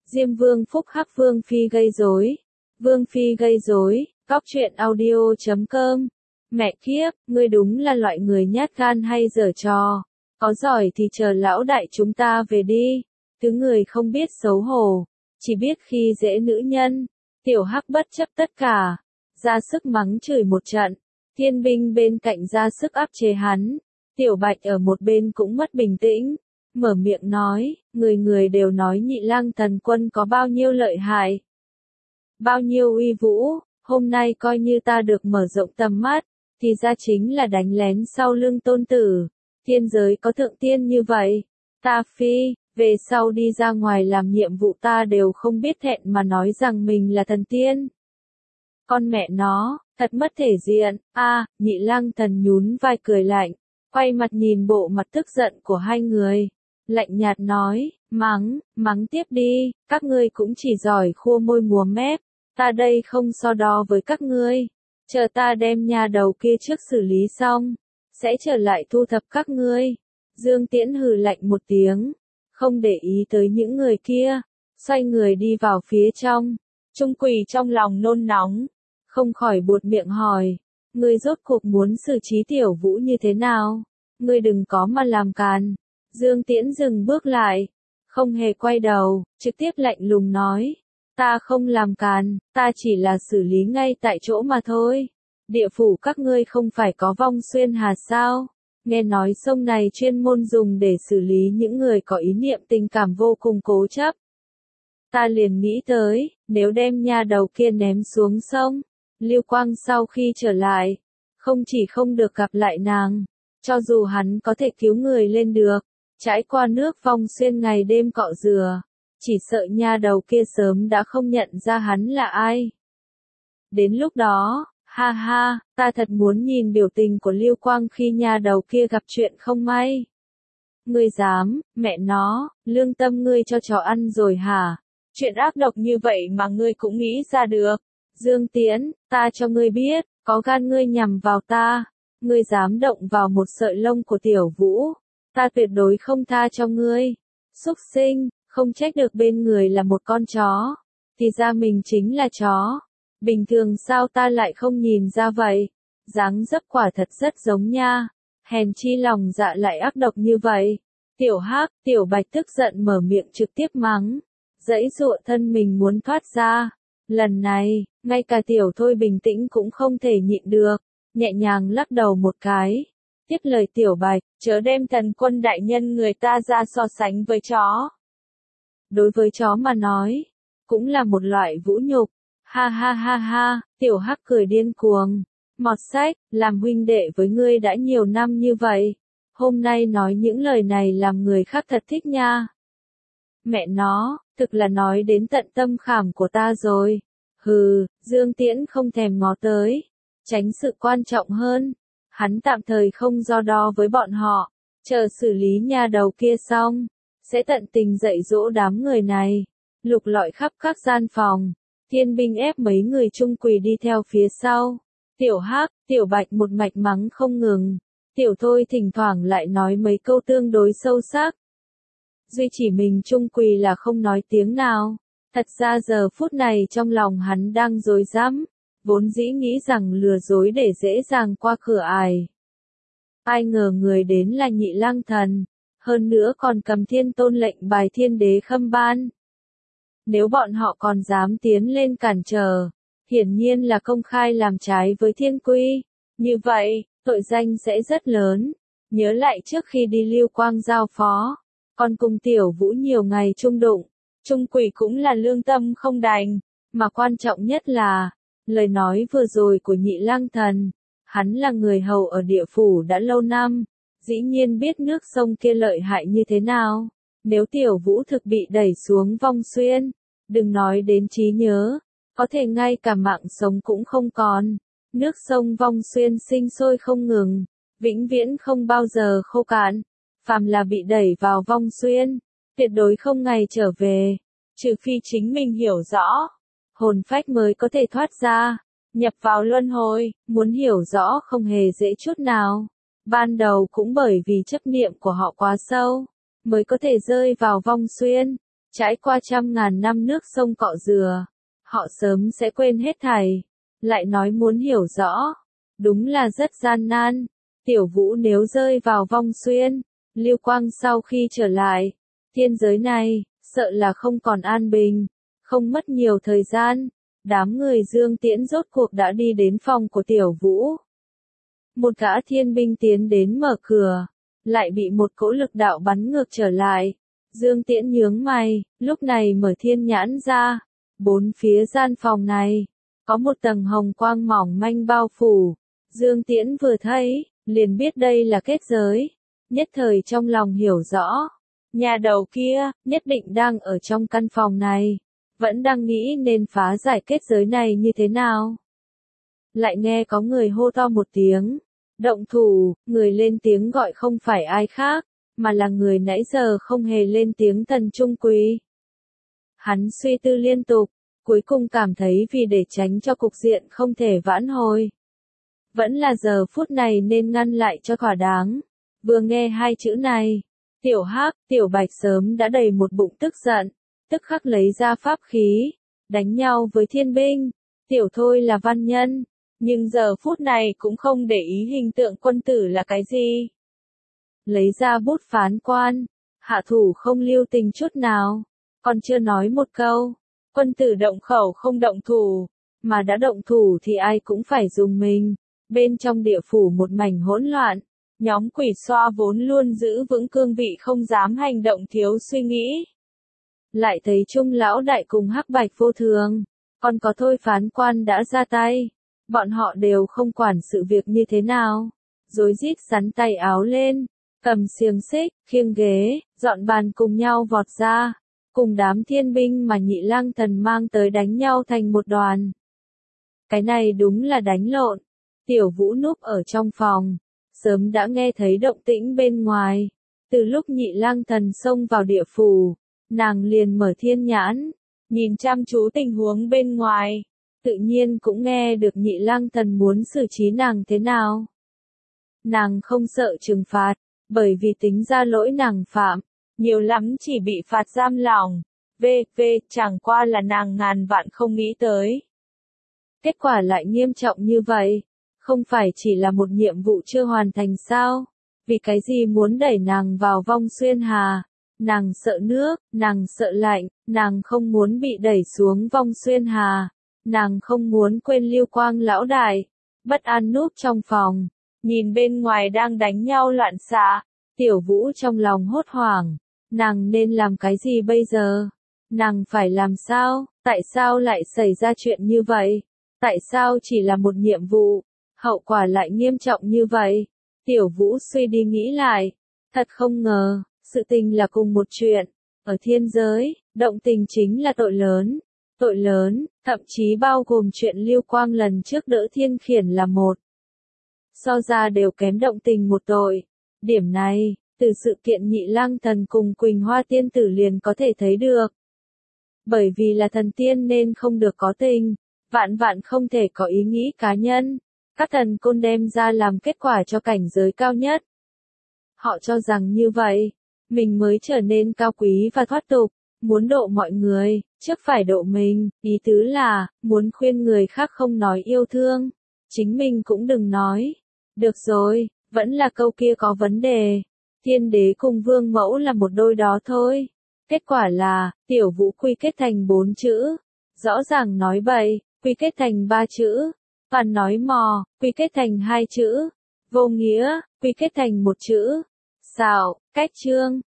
Diêm Vương phúc hắc Vương Phi gây rối. Vương Phi gây rối, Cóc truyện audio.com. Mẹ kiếp, ngươi đúng là loại người nhát gan hay giở trò. Có giỏi thì chờ lão đại chúng ta về đi. Thứ người không biết xấu hổ, chỉ biết khi dễ nữ nhân. Tiểu Hắc bất chấp tất cả, ra sức mắng chửi một trận. Thiên binh bên cạnh ra sức áp chế hắn. Tiểu Bạch ở một bên cũng mất bình tĩnh, mở miệng nói, người người đều nói Nhị Lang Thần Quân có bao nhiêu lợi hại, bao nhiêu uy vũ, hôm nay coi như ta được mở rộng tầm mắt, thì ra chính là đánh lén sau lưng tôn tử. Thiên giới có thượng tiên như vậy, ta phi, về sau đi ra ngoài làm nhiệm vụ ta đều không biết thẹn mà nói rằng mình là thần tiên. Con mẹ nó, thật mất thể diện. Nhị Lang Thần nhún vai cười lạnh, quay mặt nhìn bộ mặt tức giận của hai người, lạnh nhạt nói, mắng tiếp đi, các ngươi cũng chỉ giỏi khua môi múa mép, ta đây không so đo với các ngươi, chờ ta đem nha đầu kia trước xử lý xong, sẽ trở lại thu thập các ngươi. Dương Tiễn hừ lạnh một tiếng, không để ý tới những người kia, xoay người đi vào phía trong. Trung Quỳ trong lòng nôn nóng, không khỏi buột miệng hỏi, ngươi rốt cuộc muốn xử trí Tiểu Vũ như thế nào? Ngươi đừng có mà làm càn. Dương Tiễn dừng bước lại, không hề quay đầu, trực tiếp lạnh lùng nói, ta không làm càn, ta chỉ là xử lý ngay tại chỗ mà thôi. Địa phủ các ngươi không phải có Vong Xuyên Hà sao? Nghe nói sông này chuyên môn dùng để xử lý những người có ý niệm tình cảm vô cùng cố chấp. Ta liền nghĩ tới, nếu đem nha đầu kia ném xuống sông, Lưu Quang sau khi trở lại, không chỉ không được gặp lại nàng, cho dù hắn có thể cứu người lên được, trải qua nước Vong Xuyên ngày đêm cọ rửa, chỉ sợ nha đầu kia sớm đã không nhận ra hắn là ai. Đến lúc đó, ta thật muốn nhìn biểu tình của Lưu Quang khi nha đầu kia gặp chuyện không may. Ngươi dám, mẹ nó, lương tâm ngươi cho chó ăn rồi hả? Chuyện ác độc như vậy mà ngươi cũng nghĩ ra được. Dương Tiễn, ta cho ngươi biết, có gan ngươi nhằm vào ta, ngươi dám động vào một sợi lông của Tiểu Vũ, ta tuyệt đối không tha cho ngươi. Súc sinh, không trách được bên người là một con chó, thì ra mình chính là chó. Bình thường sao ta lại không nhìn ra vậy? Dáng dấp quả thật rất giống nha. Hèn chi lòng dạ lại ác độc như vậy. Tiểu Hắc, Tiểu Bạch tức giận mở miệng trực tiếp mắng, giãy giụa thân mình muốn thoát ra. Lần này, ngay cả Tiểu Thôi bình tĩnh cũng không thể nhịn được, nhẹ nhàng lắc đầu một cái. Tiếp lời Tiểu Bạch, chớ đem Thần Quân đại nhân người ta ra so sánh với chó. Đối với chó mà nói, cũng là một loại vũ nhục. Tiểu Hắc cười điên cuồng. Mọt sách, làm huynh đệ với ngươi đã nhiều năm như vậy, hôm nay nói những lời này làm người khác thật thích nha. Mẹ nó, thực là nói đến tận tâm khảm của ta rồi. Dương Tiễn không thèm ngó tới, tránh sự quan trọng hơn. Hắn tạm thời không do đo với bọn họ, chờ xử lý nha đầu kia xong, sẽ tận tình dạy dỗ đám người này, lục lọi khắp các gian phòng. Thiên binh ép mấy người Trung Quỳ đi theo phía sau. Tiểu Hắc, Tiểu Bạch một mạch mắng không ngừng. Tiểu Thôi thỉnh thoảng lại nói mấy câu tương đối sâu sắc. Duy chỉ mình Trung Quỳ là không nói tiếng nào. Thật ra giờ phút này trong lòng hắn đang rối rắm, vốn dĩ nghĩ rằng lừa dối để dễ dàng qua cửa ải. Ai ngờ người đến là Nhị Lang Thần, hơn nữa còn cầm Thiên Tôn lệnh bài Thiên Đế khâm ban. Nếu bọn họ còn dám tiến lên cản trở, hiển nhiên là công khai làm trái với thiên quy. Như vậy, tội danh sẽ rất lớn. Nhớ lại trước khi đi Lưu Quang giao phó, còn cùng Tiểu Vũ nhiều ngày chung đụng, Trung Quỳ cũng là lương tâm không đành. Mà quan trọng nhất là, lời nói vừa rồi của Nhị Lang Thần, hắn là người hầu ở địa phủ đã lâu năm, dĩ nhiên biết nước sông kia lợi hại như thế nào. Nếu Tiểu Vũ thực bị đẩy xuống Vong Xuyên, đừng nói đến trí nhớ, có thể ngay cả mạng sống cũng không còn. Nước sông Vong Xuyên sinh sôi không ngừng, vĩnh viễn không bao giờ khô cạn. Phàm là bị đẩy vào Vong Xuyên, tuyệt đối không ngày trở về, trừ phi chính mình hiểu rõ, hồn phách mới có thể thoát ra, nhập vào luân hồi. Muốn hiểu rõ không hề dễ chút nào. Ban đầu cũng bởi vì chấp niệm của họ quá sâu, mới có thể rơi vào Vong Xuyên. trải qua trăm ngàn năm nước sông cọ dừa, họ sớm sẽ quên hết thảy, lại nói muốn hiểu rõ, đúng là rất gian nan. Tiểu Vũ nếu rơi vào vong xuyên, Lưu Quang sau khi trở lại, thiên giới này, sợ là không còn an bình. Không mất nhiều thời gian, đám người Dương Tiễn rốt cuộc đã đi đến phòng của Tiểu Vũ. Một gã thiên binh tiến đến mở cửa, lại bị một cỗ lực đạo bắn ngược trở lại. Dương Tiễn nhướng mày, lúc này mở thiên nhãn ra, bốn phía gian phòng này, có một tầng hồng quang mỏng manh bao phủ. Dương Tiễn vừa thấy, liền biết đây là kết giới, nhất thời trong lòng hiểu rõ. Nhà đầu kia, nhất định đang ở trong căn phòng này, vẫn đang nghĩ nên phá giải kết giới này như thế nào. Lại nghe có người hô to một tiếng, động thủ, người lên tiếng gọi không phải ai khác, mà là người nãy giờ không hề lên tiếng Tần Trung Quý. Hắn suy tư liên tục, cuối cùng cảm thấy vì để tránh cho cục diện không thể vãn hồi, vẫn là giờ phút này nên ngăn lại cho thỏa đáng. Vừa nghe hai chữ này, Tiểu Hắc, Tiểu Bạch sớm đã đầy một bụng tức giận, tức khắc lấy ra pháp khí, đánh nhau với thiên binh. Tiểu Thôi là văn nhân, nhưng giờ phút này cũng không để ý hình tượng quân tử là cái gì. Lấy ra bút phán quan, hạ thủ không lưu tình chút nào, còn chưa nói một câu, quân tử động khẩu không động thủ, mà đã động thủ thì ai cũng phải dùng mình. Bên trong địa phủ một mảnh hỗn loạn, nhóm quỷ xoa vốn luôn giữ vững cương vị không dám hành động thiếu suy nghĩ. Lại thấy Trung lão đại cùng Hắc Bạch vô thường, còn có Thôi phán quan đã ra tay, bọn họ đều không quản sự việc như thế nào, rối rít sắn tay áo lên, cầm xiềng xích, khiêng ghế, dọn bàn cùng nhau vọt ra, cùng đám thiên binh mà Nhị Lang Thần mang tới đánh nhau thành một đoàn. Cái này đúng là đánh lộn. Tiểu Vũ núp ở trong phòng, sớm đã nghe thấy động tĩnh bên ngoài. Từ lúc Nhị Lang Thần xông vào địa phủ, nàng liền mở thiên nhãn, nhìn chăm chú tình huống bên ngoài, tự nhiên cũng nghe được Nhị Lang Thần muốn xử trí nàng thế nào. Nàng không sợ trừng phạt, bởi vì tính ra lỗi nàng phạm, nhiều lắm chỉ bị phạt giam lỏng, chẳng qua là nàng ngàn vạn không nghĩ tới. Kết quả lại nghiêm trọng như vậy, không phải chỉ là một nhiệm vụ chưa hoàn thành sao? Vì cái gì muốn đẩy nàng vào vong xuyên hà? Nàng sợ nước, nàng sợ lạnh, nàng không muốn bị đẩy xuống vong xuyên hà, nàng không muốn quên Lưu Quang lão đại. Bất an núp trong phòng, nhìn bên ngoài đang đánh nhau loạn xạ, Tiểu Vũ trong lòng hốt hoảng, nàng nên làm cái gì bây giờ? Nàng phải làm sao? Tại sao lại xảy ra chuyện như vậy? Tại sao chỉ là một nhiệm vụ, hậu quả lại nghiêm trọng như vậy? Tiểu Vũ suy đi nghĩ lại, thật không ngờ, sự tình là cùng một chuyện. Ở thiên giới, động tình chính là tội lớn, thậm chí bao gồm chuyện Lưu Quang lần trước đỡ Thiên Khiển là một. So ra đều kém động tình một tội. Điểm này, từ sự kiện Nhị Lang Thần cùng Quỳnh Hoa Tiên Tử liền có thể thấy được. Bởi vì là thần tiên nên không được có tình, vạn vạn không thể có ý nghĩ cá nhân. Các thần côn đem ra làm kết quả cho cảnh giới cao nhất. Họ cho rằng như vậy, mình mới trở nên cao quý và thoát tục, muốn độ mọi người, trước phải độ mình, ý tứ là, muốn khuyên người khác không nói yêu thương, chính mình cũng đừng nói. Được rồi, vẫn là câu kia có vấn đề, Thiên Đế cùng Vương Mẫu là một đôi đó thôi. Kết quả là, Tiểu Vũ quy kết thành 4 chữ, rõ ràng nói bậy, quy kết thành 3 chữ. Toàn nói mò, quy kết thành 2 chữ. Vô nghĩa, quy kết thành 1 chữ. Xạo, cách chương.